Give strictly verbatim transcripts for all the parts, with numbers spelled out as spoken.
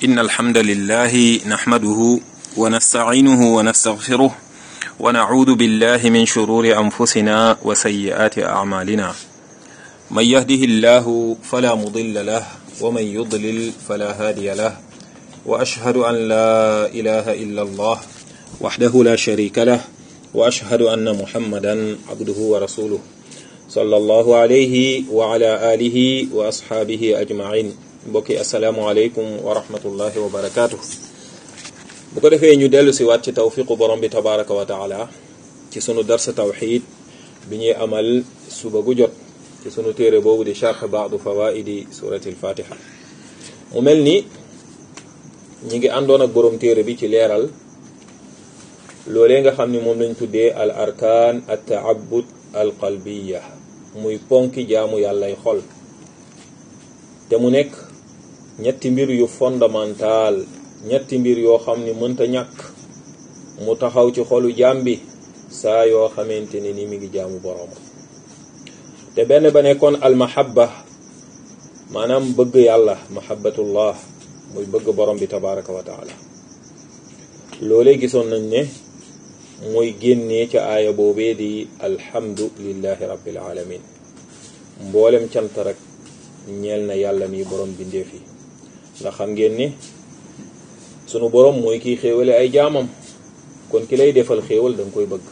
إن الحمد لله نحمده ونستعينه ونستغفره ونعوذ بالله من شرور أنفسنا وسيئات أعمالنا من يهده الله فلا مضل له ومن يضلل فلا هادي له وأشهد أن لا إله إلا الله وحده لا شريك له وأشهد أن محمدا عبده ورسوله صلى الله عليه وعلى آله وأصحابه أجمعين mbokki asalaamualeykum wa rahmatullahi wa barakaatu. bu ko defee ñu dellu si waat ci tawfiqu borom bi tabaraka wa taala ci sunu darsa tawxid bi ñuy amal suba gu jot ci sunu téere boobu di charx baadu fawaidi surati alfatiha. mu mel ni ñi ngi àndoon ak borom téere bi ci leeral loolee nga xam ni moom lañ tuddee al arkaan at taabud al qalbiya muy ponki jaamu yàllay xol te mu nekk ñetti mbir yu fondamental ñetti mbir yoo xam ni mënta ñàkk mu taxaw ci xolu jaam bi saa yoo xamante ni ni mi ngi jaamu boroom te benn ba nekkoon al mahabba maanaam bëgg yàlla mahabbatullah muy bëgg borom bi tabaraka wa taala. loolee gisoon nañ ne mooy génnee ca aaya boobee di alhamdu lillahi rabbil alamin mboolem cant rek ñeel na yàlla mi borom bindeef yi ndax xam ngeen ni sunu borom mooy kiy xéewale ay jaamam kon ki lay defal xéewal da nga koy bëgg.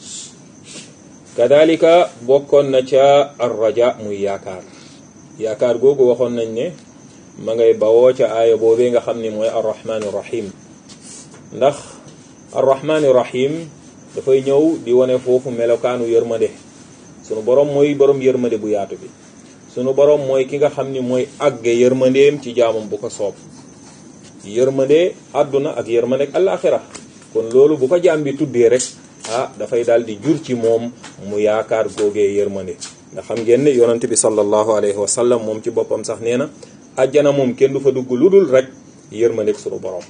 kadalika bokkoon na ca arraja muy yaakaar yaakaar googu waxoon nañ ne ma ngay bawoo ca aaya boobee nga xam ni mooy arrahmaani rahim ndax arrahmaani rahim dafay ñëw di wane foofu melokaanu yërmande sunu borom mooy borom yërmande bu yaatu bi. sunu borom mooy ki nga xam ni mooy àgge yërmandeem ci jaamam bu ko soob yërmande àdduna ak yërmande ak àllaaxira kon loolu bu ko jaam bi tuddee rek ah dafay daal di jur ci moom mu yaakaar googee yërmande nga xam ngeen ne yonante bi sallallahu alayhi wa sallam moom ci boppam sax nee na àjjana moom kenn du fa dugg lu dul rek yërmande ak sunu borom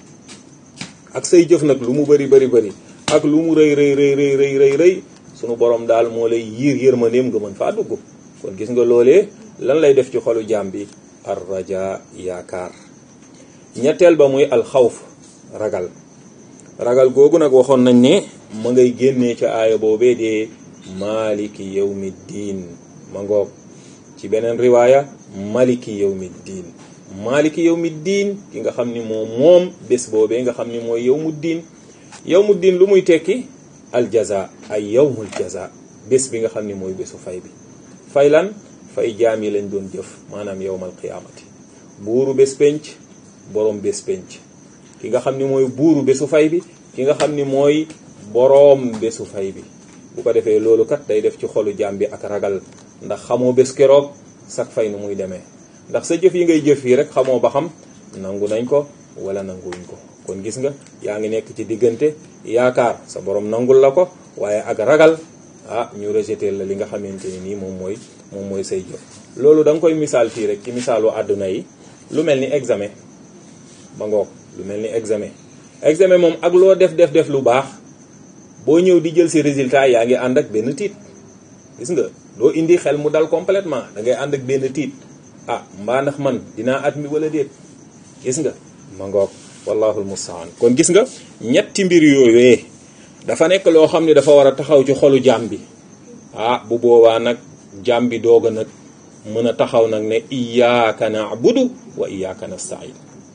ak say jëf nag lu mu bari bari bari ak lu mu rëy rëy rëy rëy rëy rëy rëy sunu borom daal moo lay yiir yërmandeem nga mën faa dugg kon gis nga loolee lan lay def ci xolu jaam bi ar raja yaakaar. ñetteel ba muy alxawf ragal ragal googu nag waxoon nañ ne ma ngay génnee ca aaya boobee dee maliki yawmi diin ma ngoog ci beneen riwaaya maliki yawmi diin maliki yawmi diin ki nga xam ni moom moom bés boobee nga xam ni mooy yawmu diin yawmu diin lu muy tekki aljaza ay yawmul jaza bés bi nga xam ni mooy bésu fay bi fay lan fay jaam yi lañ doon jëf maanaam yawmal qiyaamati buuru bés penc boroom bés penc ki nga xam ni mooy buuru bésu fay bi ki nga xam ni mooy boroom bésu fay bi bu ko defee loolu kat day def ci xolu jaam bi ak ragal ndax xamoo bés keroog sak fay nu muy demee ndax sa jëf yi ngay jëf yi rek xamoo ba xam nangu nañ ko wala nanguwuñ ko kon gis nga yaa ngi nekk ci diggante yaakaar sa boroom nangul la ko waaye ak ragal ah ñu rejeté la li nga xamante ni nii moom mooy moom mooy say jëf. loolu da nga koy misaal fii rek ci misaalu àdduna yi lu mel ni examen ba ngoog lu mel ni examen examen moom ak loo def def def lu baax boo ñëw di jël si résultat yaa ngi ànd ak benn tiit gis nga doo indi xel mu dal complètement da ngay ànd ak benn tiit ah mbaa ndax man dinaa at mi wala déet gis nga ma ngoog wallahul mustaan kon gis nga ñetti mbir yooyee dafa nekk loo xam ne dafa war a taxaw ci xolu jaam bi ah bu boobaa nag jaam bi doog a nag mën a taxaw nag ne iyyaka na'budu wa iyyaka nasta'in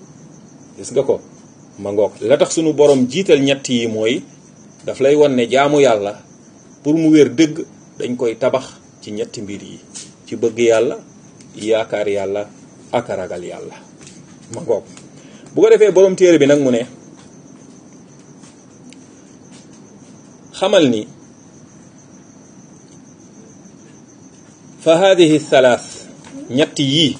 gis nga ko ma ngoog la tax sunu borom jiital ñett yi mooy daf lay won ne jaamu yàlla pour mu wér dëgg dañ koy tabax ci ñetti mbir yi ci bëgg yàlla yaakaar yàlla ak ragal yàlla ma ngoog bu ko defee borom téere bi nag mu ne xamal ni fa hadihi thalath ñett yii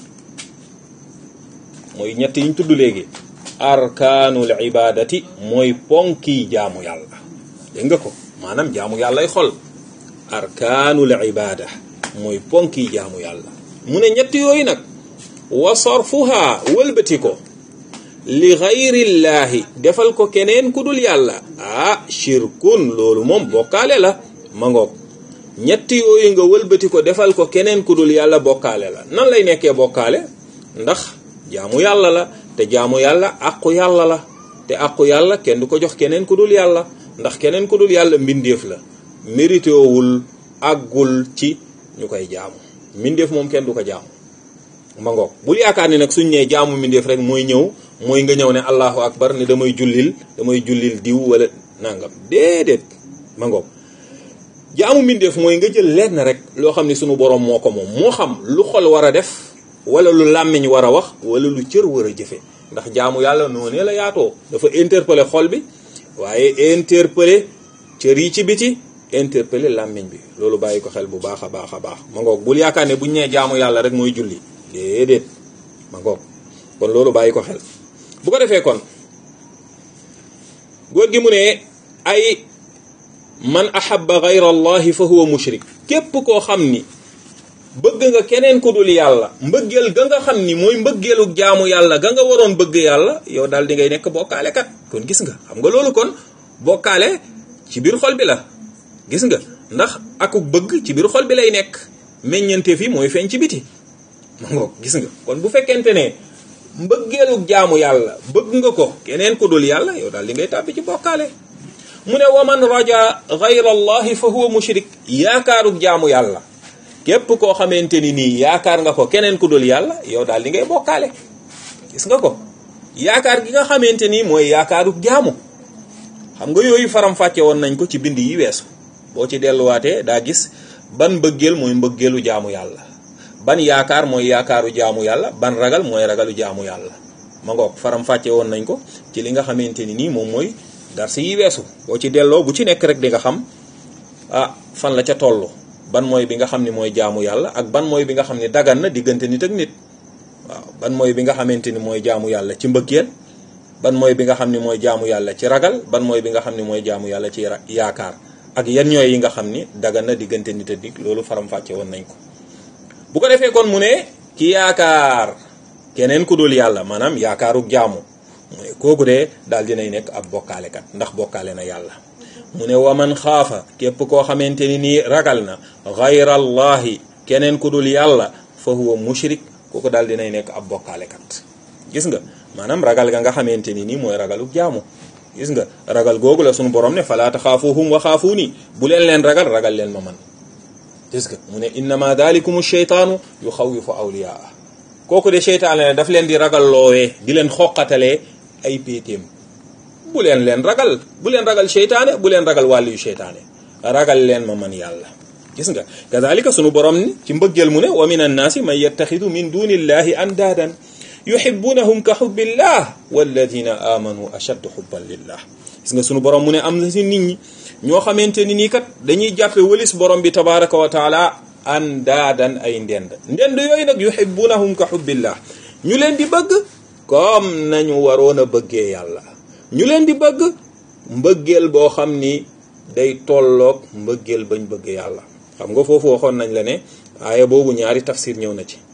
mooy ñett yiñ tudd léegi arkaanul ibadati mooy ponki jaamu yàlla dégg nga ko maanaam jaamu yàllay xol arkaanul ibada mooy ponki jaamu yàlla mu ne ñett yooyu nag wa sarfuha wëlbati ko li gayrillaahi defal ko keneen ku dul yàlla ah shirkun loolu moom bokkaale la ma ngoog ñett yooyu nga wëlbati ko defal ko keneen ku dul yàlla bokkaale la nan lay nekkee bokkaale ndax jaamu yàlla la te jaamu yàlla àqu yàlla la te àqu yàlla kenn du ko jox keneen ku dul yàlla ndax keneen ku dul yàlla mbindeef la méritéwul àggul ci ñu koy jaamu mbindeef moom kenn du ko jaamu ma ngoog bul yaakaar ni nag suñ nee jaamu mbindeef rek mooy ñëw mooy nga ñëw ne allahu akbar ne damay jullil damay jullil diw wala nangam déedéet ma ngoog jaamu mbindeef mooy nga jël lenn rek loo xam ne sunu borom moo ko moom moo xam lu xol war a def wala lu làmmiñ war a wax wala lu cër war a jëfe ndax jaamu yàlla noonu la yaatoo dafa interpeller xol bi waaye interpeller cër yi ci biti interpeller làmmiñ bi loolu bàyyi ko xel bu baax a baax a baax ma ngoog bul yaakaar ne buñ nee jaamu yàlla rek mooy julli déedéet ma ngoog kon loolu bàyyi ko xel bu ko defee kon góor gi mu ne ay man ahabba ghayra allahi fa huwa mushrik képp koo xam ni bëgg nga keneen ku dul yàlla mbëggeel ga nga xam ni mooy mbëggeelu jaamu yàlla ga nga waroon bëgg yàlla yow daal di ngay nekk bokkaale kat kon gis nga xam nga loolu kon bokkaale ci biir xol bi la gis nga ndax akuk bëgg ci biir xol bi lay nekk meññante fi mooy feeñ ci biti ma ngoog gis nga kon bu fekkente ne mbëggeelu jaamu yàlla bëgg nga ko keneen ku dul yàlla yow daal di ngay tàbbi ci bokkaale mu ne wa man raja ghayra allahi fa huwa mushrik yaakaaruk jaamu yàlla képp koo xamante ni nii yaakaar nga ko keneen ku dul yàlla yow daal di ngay bokkaale gis nga ko yaakaar gi nga xamante ni mooy yaakaaruk jaamu xam nga yooyu faram fàcce woon nañ ko ci bind yi weesu boo ci delluwaatee daa gis ban mbëggeel mooy mbëggeelu jaamu yàlla ban yaakaar mooy yaakaaru jaamu yàlla ban ragal mooy ragalu jaamu yàlla ma ngoog faram fàcce woon nañ ko ci li nga xamante ni nii moom mooy darsi yi weesu boo ci delloo bu ci nekk rek di nga xam ah fan la ca tollu ban mooy bi nga xam ni mooy jaamu yàlla ak ban mooy bi nga xam ni dagan na diggante nit ak nit waaw ban mooy bi nga xamante ni mooy jaamu yàlla ci mbëggeel ban mooy bi nga xam ni mooy jaamu yàlla ci ragal ban mooy bi nga xam ni mooy jaamu yàlla ci yaakaar ak yan ñooy yi nga xam ni dagan na diggante nit ak nit loolu faram fàcce woon nañ ko bu ko defee kon mu ne ki yaakaar keneen ku dul yàlla maanaam yaakaaruk jaamu mu ne kooku de daal dinay nekk ab bokkaalekat ndax bokkaale na yàlla mu ne waman xaafa képp koo xamante ni nii ragal na gayrallahi keneen ku dul yàlla fa huwa mushrik kooku daal dinay nekk ab bokkaalekat gis nga maanaam ragal ga nga xamante ni nii mooy ragalu jaamu gis nga ragal googu la sunu borom ne falaa taxaafuhum wa xaafuuni bu leen leen ragal ragal leen ma man gis nga mu ne innama dalikum sheytaanu yuxawifu awliyaa kooku de seytaane ne daf leen di ragal loowee di leen xoqatalee ay péetéem bu leen leen ragal bu leen ragal seytaane bu leen ragal wàllu yu seytaane ragal leen ma man yàlla gis nga kazalika sunu borom ni ci mbëggeel mu ne wa min annaasi man yattaxidu min dunillahi andaadan yuhibbunahum ka hubbillah walladina amanu ashaddu hubban lillah gis nga sunu borom mu ne am na si nit ñi ñoo xamante ni nii kat dañuy jàppe wëlis borom bi tabaraka wa taala andaadan ay ndend ndend yooyu nag yuhibbunahum ka hubbillah ñu leen di bëgg comme nañu waroon a bëggee yàlla ñu leen di bëgg mbëggeel boo xam ni day tolloog mbëggeel bañ bëgg yàlla xam nga foofu waxoon nañ la ne aaya boobu ñaari tafsir ñëw na ci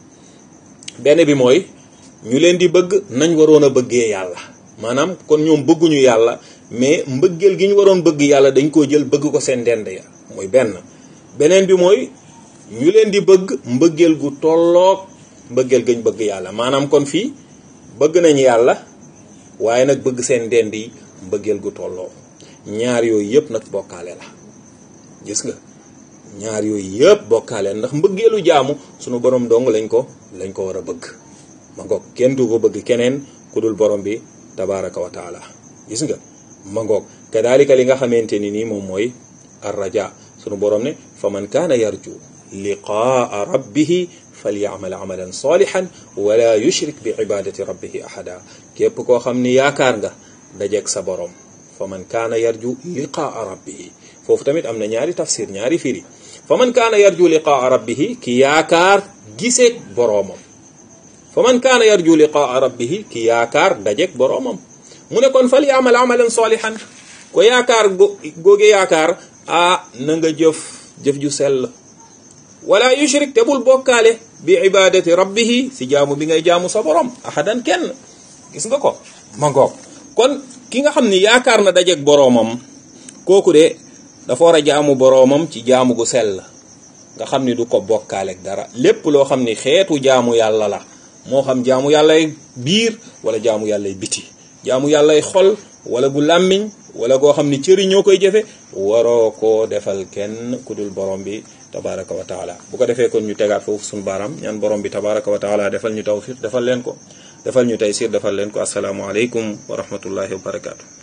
benn bi mooy ñu leen di bëgg nañ waroon a bëggee yàlla maanaam kon ñoom bëgguñu yàlla mais mbëggeel gi ñu waroon bëgg yàlla dañ koo jël bëgg ko seen ndend ya mooy benn beneen bi mooy ñu leen di bëgg mbëggeel gu tolloog mbëggeel gañ bëgg yàlla maanaam kon fii bëgg nañ yàlla waaye nag bëgg seen ndend yi mbëggeel gu tolloo ñaar yooyu yëpp nag bokkaale la gis nga ñaar yooyu yëpp bokkaale ndax mbëggeelu jaamu sunu borom dong lañ ko lañ ko war a bëgg ma ngoog kenn du ko bëgg keneen ku dul borom bi tabaraka wa taala gis nga ma ngoog kadalika li nga xamante ni nii moom mooy arraja sunu borom ne fa man kaana yarju liqaa rabbihi falyamal amalan salihan wala yushrik bi ibadati rabbihi ahada képp koo xam ni yaakaar nga dajeeg sa borom fa man kaana yarju liqaa rabbihi foofu tamit am na ñaari tafsir ñaari firi fa man kaana yarju liqaa rabbihi ki yaakaar giseeg boroomam fa man kaana yarju liqaa rabbihi ki yaakaar dajeeg boroomam mu ne kon falyamal amalan salihan ko yaakaar googe yaakaar ah na nga jëf jëf ju sell wala yushrik te bul bokkaale bi ibadati rabbihi si jaamu bi ngay jaamu sa borom ahadan kenn gis nga ko ma ngoog kon ki nga xam ni yaakaar na dajeeg boroomam kooku de dafa war a jaamu boroomam ci jaamu gu sell nga xam ni du ko bokkaaleeg dara lépp loo xam ni xeetu jaamu yàlla la moo xam jaamu yàllay biir wala jaamu yàllay biti jaamu yàllay xol wala gu làmmiñ wala goo xam ni cëri ñoo koy jëfe waroo koo defal kenn ku dul borom bi tabaraka wa taala. bu ko defee kon ñu tegaat foofu suñu baaraam ñaan borom bi tabaraka wa taala defal ñu tawfiq defal leen ko defal ñu taysir defal leen ko. assalaamu aleykum wa rahmatullahi wa barakaatu.